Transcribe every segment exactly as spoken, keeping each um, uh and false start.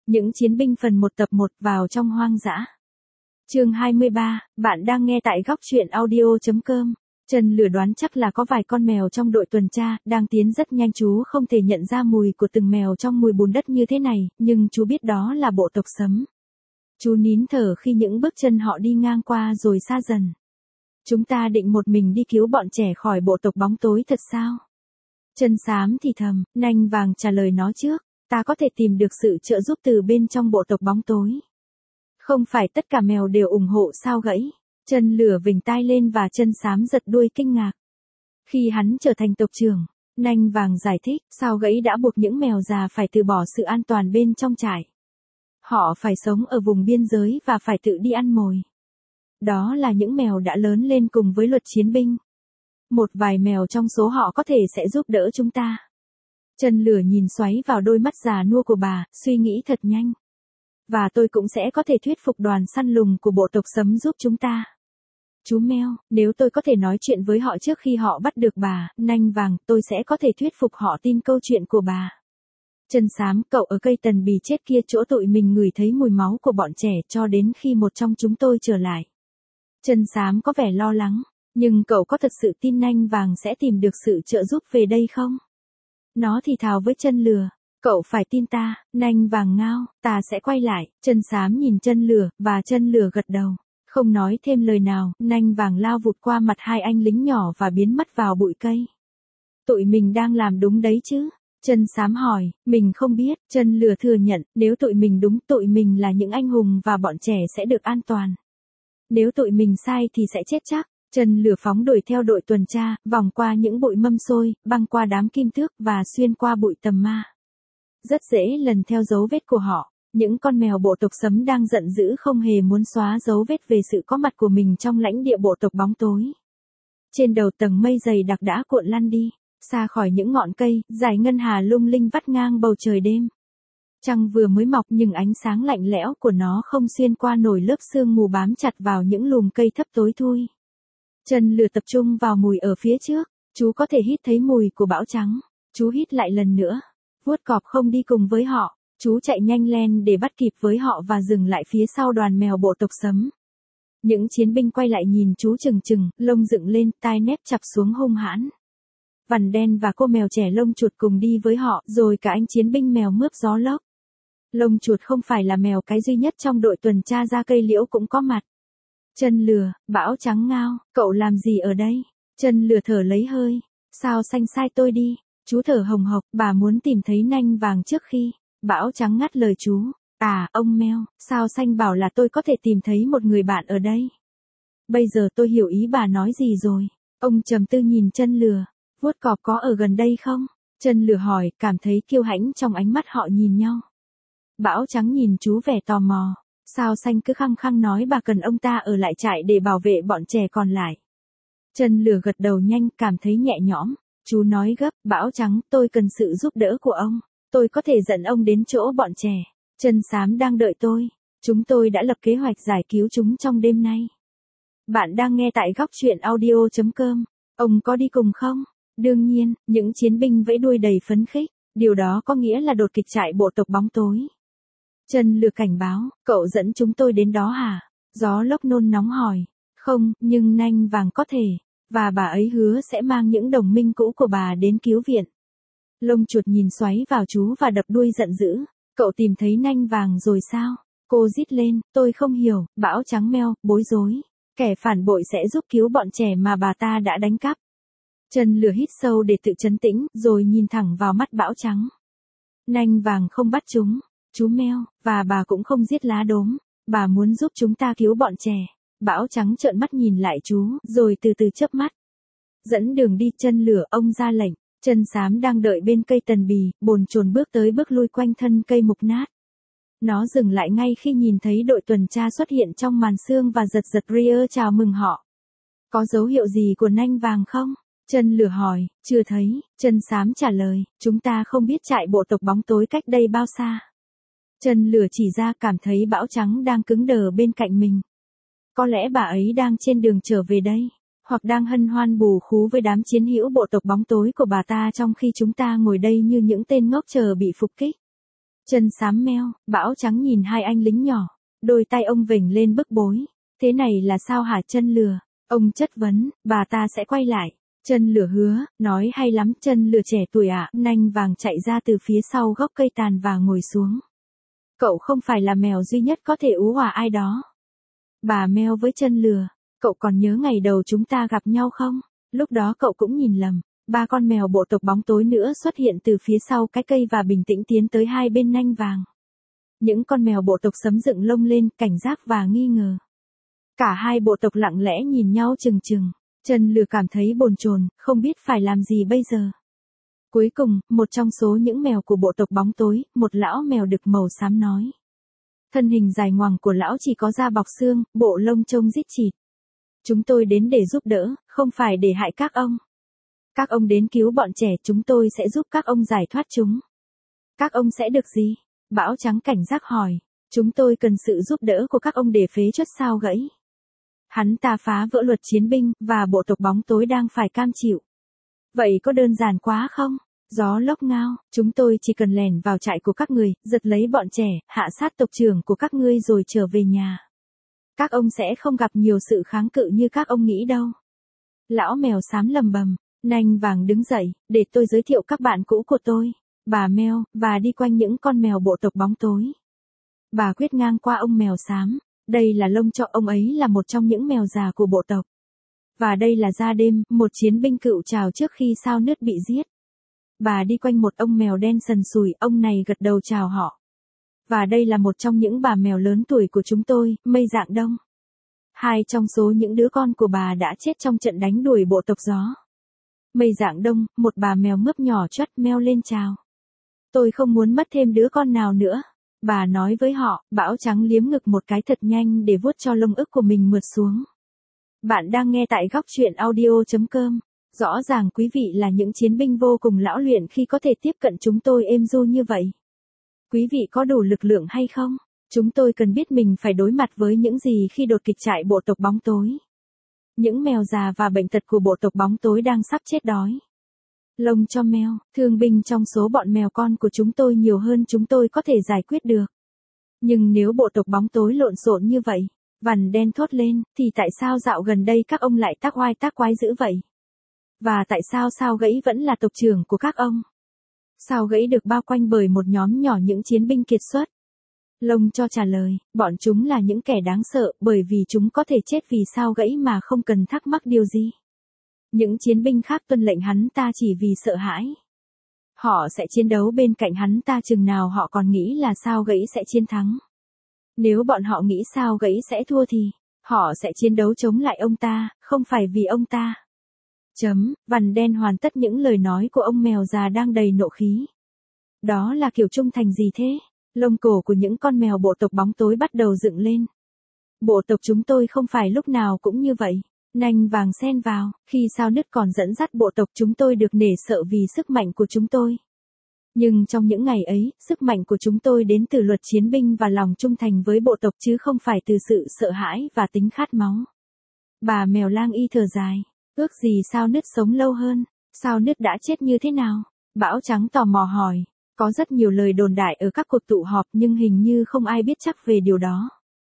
Những chiến binh phần một tập một vào trong hoang dã. Chương hai mươi ba, bạn đang nghe tại góc truyện audio chấm com. Trần Lửa đoán chắc là có vài con mèo trong đội tuần tra, đang tiến rất nhanh, chú không thể nhận ra mùi của từng mèo trong mùi bùn đất như thế này, nhưng chú biết đó là bộ tộc sấm. Chú nín thở khi những bước chân họ đi ngang qua rồi xa dần. Chúng ta định một mình đi cứu bọn trẻ khỏi bộ tộc bóng tối thật sao? Chân xám thì thầm, nanh vàng trả lời nó trước, ta có thể tìm được sự trợ giúp từ bên trong bộ tộc bóng tối. Không phải tất cả mèo đều ủng hộ sao gãy. Chân Lửa vểnh tai lên và chân xám giật đuôi kinh ngạc. Khi hắn trở thành tộc trưởng, nanh vàng giải thích, sao gãy đã buộc những mèo già phải từ bỏ sự an toàn bên trong trại. Họ phải sống ở vùng biên giới và phải tự đi ăn mồi. Đó là những mèo đã lớn lên cùng với luật chiến binh. Một vài mèo trong số họ có thể sẽ giúp đỡ chúng ta. Chân Lửa nhìn xoáy vào đôi mắt già nua của bà, suy nghĩ thật nhanh. Và tôi cũng sẽ có thể thuyết phục đoàn săn lùng của bộ tộc sấm giúp chúng ta. Chú mèo, nếu tôi có thể nói chuyện với họ trước khi họ bắt được bà, nanh vàng, tôi sẽ có thể thuyết phục họ tin câu chuyện của bà. Chân xám, cậu ở cây tần bì chết kia chỗ tụi mình ngửi thấy mùi máu của bọn trẻ cho đến khi một trong chúng tôi trở lại. Chân xám có vẻ lo lắng, nhưng cậu có thật sự tin nanh vàng sẽ tìm được sự trợ giúp về đây không? Nó thì thào với Chân Lửa. Cậu phải tin ta, nanh vàng ngao, ta sẽ quay lại. Chân xám nhìn Chân Lửa, và Chân Lửa gật đầu. Không nói thêm lời nào, nanh vàng lao vụt qua mặt hai anh lính nhỏ và biến mất vào bụi cây. Tụi mình đang làm đúng đấy chứ? Chân xám hỏi, mình không biết. Chân Lửa thừa nhận, nếu tụi mình đúng, tụi mình là những anh hùng và bọn trẻ sẽ được an toàn. Nếu tụi mình sai thì sẽ chết chắc. Chân Lửa phóng đuổi theo đội tuần tra, vòng qua những bụi mâm xôi, băng qua đám kim thước và xuyên qua bụi tầm ma. Rất dễ lần theo dấu vết của họ. Những con mèo bộ tộc sấm đang giận dữ không hề muốn xóa dấu vết về sự có mặt của mình trong lãnh địa bộ tộc bóng tối. Trên đầu tầng mây dày đặc đã cuộn lăn đi, xa khỏi những ngọn cây, dải ngân hà lung linh vắt ngang bầu trời đêm. Trăng vừa mới mọc nhưng ánh sáng lạnh lẽo của nó không xuyên qua nổi lớp sương mù bám chặt vào những lùm cây thấp tối thui. Chân Lửa tập trung vào mùi ở phía trước, chú có thể hít thấy mùi của bão trắng. Chú hít lại lần nữa. Vuốt cọp không đi cùng với họ. Chú chạy nhanh len để bắt kịp với họ và dừng lại phía sau đoàn mèo bộ tộc sấm. Những chiến binh quay lại nhìn chú chừng chừng, lông dựng lên, tai nép chặp xuống hung hãn. Vằn đen và cô mèo trẻ lông chuột cùng đi với họ, rồi cả anh chiến binh mèo mướp gió lốc. Lông chuột không phải là mèo cái duy nhất trong đội tuần tra ra cây liễu cũng có mặt. Chân Lửa, bão trắng ngao, cậu làm gì ở đây? Chân Lửa thở lấy hơi. Sao xanh sai tôi đi? Chú thở hồng hộc, bà muốn tìm thấy nanh vàng trước khi. Bão trắng ngắt lời chú. À, ông mèo, sao xanh bảo là tôi có thể tìm thấy một người bạn ở đây? Bây giờ tôi hiểu ý bà nói gì rồi. Ông trầm tư nhìn Chân Lửa. Vuốt cọp có ở gần đây không? Chân Lửa hỏi, cảm thấy kiêu hãnh trong ánh mắt họ nhìn nhau. Bão trắng nhìn chú vẻ tò mò. Sao xanh cứ khăng khăng nói bà cần ông ta ở lại trại để bảo vệ bọn trẻ còn lại. Chân Lửa gật đầu nhanh, cảm thấy nhẹ nhõm. Chú nói gấp, Bão trắng, tôi cần sự giúp đỡ của ông. Tôi có thể dẫn ông đến chỗ bọn trẻ. Chân xám đang đợi tôi. Chúng tôi đã lập kế hoạch giải cứu chúng trong đêm nay. Bạn đang nghe tại góc truyện audio chấm com. Ông có đi cùng không? Đương nhiên, những chiến binh vẫy đuôi đầy phấn khích. Điều đó có nghĩa là đột kích trại bộ tộc bóng tối. Chân Lửa cảnh báo, cậu dẫn chúng tôi đến đó hả? Gió lốc nôn nóng hỏi. Không, nhưng nanh vàng có thể. Và bà ấy hứa sẽ mang những đồng minh cũ của bà đến cứu viện. Lông chuột nhìn xoáy vào chú và đập đuôi giận dữ. Cậu tìm thấy nanh vàng rồi sao? Cô rít lên, tôi không hiểu. Bão trắng meo, bối rối. Kẻ phản bội sẽ giúp cứu bọn trẻ mà bà ta đã đánh cắp. Chân Lửa hít sâu để tự trấn tĩnh, rồi nhìn thẳng vào mắt bão trắng. Nanh vàng không bắt chúng. Chú mèo, và bà cũng không giết lá đốm. Bà muốn giúp chúng ta cứu bọn trẻ. Bão trắng trợn mắt nhìn lại chú, rồi từ từ chớp mắt. Dẫn đường đi. Chân Lửa, ông ra lệnh. Chân xám đang đợi bên cây tần bì, bồn chồn bước tới bước lui quanh thân cây mục nát. Nó dừng lại ngay khi nhìn thấy đội tuần tra xuất hiện trong màn sương và giật giật ria chào mừng họ. Có dấu hiệu gì của nanh vàng không? Chân Lửa hỏi. Chưa thấy. Chân xám trả lời, chúng ta không biết trại bộ tộc bóng tối cách đây bao xa. Chân Lửa chỉ ra, cảm thấy Bão trắng đang cứng đờ bên cạnh mình. Có lẽ bà ấy đang trên đường trở về đây, hoặc đang hân hoan bù khú với đám chiến hữu bộ tộc bóng tối của bà ta trong khi chúng ta ngồi đây như những tên ngốc chờ bị phục kích. Chân xám meo, Bão Trắng nhìn hai anh lính nhỏ, đôi tay ông vểnh lên bức bối. Thế này là sao hả Chân Lừa? Ông chất vấn, bà ta sẽ quay lại. Chân Lừa hứa, nói hay lắm. Chân Lừa trẻ tuổi ạ, à, nanh vàng chạy ra từ phía sau gốc cây tàn và ngồi xuống. Cậu không phải là mèo duy nhất có thể ú hỏa ai đó. Bà meo với Chân Lừa, cậu còn nhớ ngày đầu chúng ta gặp nhau không? Lúc đó cậu cũng nhìn lầm. Ba con mèo bộ tộc bóng tối nữa xuất hiện từ phía sau cái cây và bình tĩnh tiến tới hai bên nanh vàng. Những con mèo bộ tộc sấm dựng lông lên, cảnh giác và nghi ngờ. Cả hai bộ tộc lặng lẽ nhìn nhau chừng chừng. Chân Lừa cảm thấy bồn chồn, không biết phải làm gì bây giờ. Cuối cùng, một trong số những mèo của bộ tộc bóng tối, một lão mèo đực màu xám nói. Thân hình dài ngoằng của lão chỉ có da bọc xương, bộ lông trông rít chịt. Chúng tôi đến để giúp đỡ, không phải để hại các ông. Các ông đến cứu bọn trẻ, chúng tôi sẽ giúp các ông giải thoát chúng. Các ông sẽ được gì? Bão Trắng cảnh giác hỏi. Chúng tôi cần sự giúp đỡ của các ông để phế truất sao gãy. Hắn ta phá vỡ luật chiến binh, và bộ tộc bóng tối đang phải cam chịu. Vậy có đơn giản quá không? Gió lốc ngao, chúng tôi chỉ cần lèn vào trại của các người, giật lấy bọn trẻ, hạ sát tộc trưởng của các ngươi rồi trở về nhà. Các ông sẽ không gặp nhiều sự kháng cự như các ông nghĩ đâu. Lão mèo xám lầm bầm, nanh vàng đứng dậy, để tôi giới thiệu các bạn cũ của tôi, bà meo, và đi quanh những con mèo bộ tộc bóng tối. Bà quét ngang qua ông mèo xám, đây là lông cho ông ấy là một trong những mèo già của bộ tộc. Và đây là Da Đêm, một chiến binh cựu trào trước khi Sao Nứt bị giết. Bà đi quanh một ông mèo đen sần sùi, ông này gật đầu chào họ. Và đây là một trong những bà mèo lớn tuổi của chúng tôi, Mây Dạng Đông. Hai trong số những đứa con của bà đã chết trong trận đánh đuổi bộ tộc gió. Mây Dạng Đông, một bà mèo mướp nhỏ chót meo lên chào. Tôi không muốn mất thêm đứa con nào nữa. Bà nói với họ. Bão Trắng liếm ngực một cái thật nhanh để vuốt cho lông ức của mình mượt xuống. Bạn đang nghe tại góc truyện audio chấm com. Rõ ràng quý vị là những chiến binh vô cùng lão luyện khi có thể tiếp cận chúng tôi êm du như vậy. Quý vị có đủ lực lượng hay không? Chúng tôi cần biết mình phải đối mặt với những gì khi đột kích trại bộ tộc bóng tối. Những mèo già và bệnh tật của bộ tộc bóng tối đang sắp chết đói. Lông cho mèo, thương binh trong số bọn mèo con của chúng tôi nhiều hơn chúng tôi có thể giải quyết được. Nhưng nếu bộ tộc bóng tối lộn xộn như vậy, Vằn Đen thốt lên, thì tại sao dạo gần đây các ông lại tác oai tác quái dữ vậy? Và tại sao Sao Gãy vẫn là tộc trưởng của các ông? Sao Gãy được bao quanh bởi một nhóm nhỏ những chiến binh kiệt xuất. Lông cho trả lời, bọn chúng là những kẻ đáng sợ bởi vì chúng có thể chết vì Sao Gãy mà không cần thắc mắc điều gì. Những chiến binh khác tuân lệnh hắn ta chỉ vì sợ hãi. Họ sẽ chiến đấu bên cạnh hắn ta chừng nào họ còn nghĩ là Sao Gãy sẽ chiến thắng. Nếu bọn họ nghĩ Sao Gãy sẽ thua thì, họ sẽ chiến đấu chống lại ông ta, không phải vì ông ta. Chấm, Vằn Đen hoàn tất những lời nói của ông mèo già đang đầy nộ khí. Đó là kiểu trung thành gì thế? Lông cổ của những con mèo bộ tộc bóng tối bắt đầu dựng lên. Bộ tộc chúng tôi không phải lúc nào cũng như vậy. Nanh vàng xen vào, khi Sao Nứt còn dẫn dắt bộ tộc chúng tôi được nể sợ vì sức mạnh của chúng tôi. Nhưng trong những ngày ấy, sức mạnh của chúng tôi đến từ luật chiến binh và lòng trung thành với bộ tộc chứ không phải từ sự sợ hãi và tính khát máu. Bà mèo lang y thở dài, ước gì Sao Nứt sống lâu hơn. Sao Nứt đã chết như thế nào? Bão Trắng tò mò hỏi. Có rất nhiều lời đồn đại ở các cuộc tụ họp nhưng hình như không ai biết chắc về điều đó.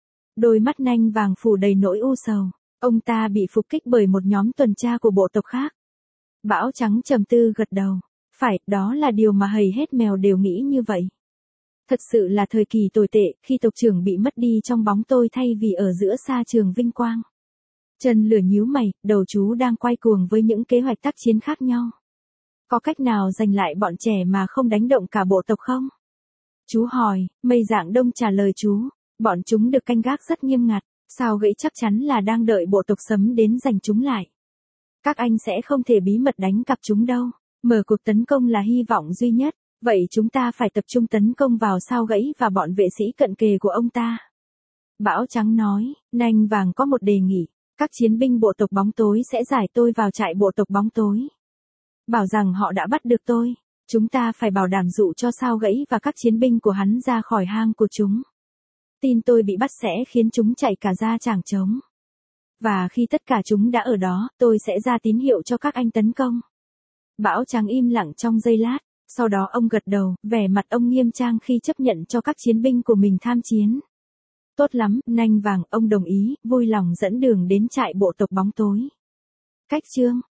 Đôi mắt nanh vàng phủ đầy nỗi u sầu. Ông ta bị phục kích bởi một nhóm tuần tra của bộ tộc khác. Bão Trắng trầm tư gật đầu. Phải, đó là điều mà hầy hết mèo đều nghĩ như vậy. Thật sự là thời kỳ tồi tệ khi tộc trưởng bị mất đi trong bóng tôi thay vì ở giữa sa trường vinh quang. Chân Lừa nhíu mày, đầu chú đang quay cuồng với những kế hoạch tác chiến khác nhau. Có cách nào giành lại bọn trẻ mà không đánh động cả bộ tộc không? Chú hỏi. Mây Dạng Đông trả lời chú. Bọn chúng được canh gác rất nghiêm ngặt. Sao Gãy chắc chắn là đang đợi bộ tộc sấm đến giành chúng lại. Các anh sẽ không thể bí mật đánh cặp chúng đâu. Mở cuộc tấn công là hy vọng duy nhất. Vậy chúng ta phải tập trung tấn công vào Sao Gãy và bọn vệ sĩ cận kề của ông ta. Bão Trắng nói. Nanh vàng có một đề nghị. Các chiến binh bộ tộc bóng tối sẽ giải tôi vào trại bộ tộc bóng tối. Bảo rằng họ đã bắt được tôi. Chúng ta phải bảo đảm dụ cho Sao Gãy và các chiến binh của hắn ra khỏi hang của chúng. Tin tôi bị bắt sẽ khiến chúng chạy cả ra chảng trống. Và khi tất cả chúng đã ở đó, tôi sẽ ra tín hiệu cho các anh tấn công. Bão Trắng im lặng trong giây lát. Sau đó ông gật đầu, vẻ mặt ông nghiêm trang khi chấp nhận cho các chiến binh của mình tham chiến. Tốt lắm, nanh vàng, ông đồng ý, vui lòng dẫn đường đến trại bộ tộc bóng tối. Cách chương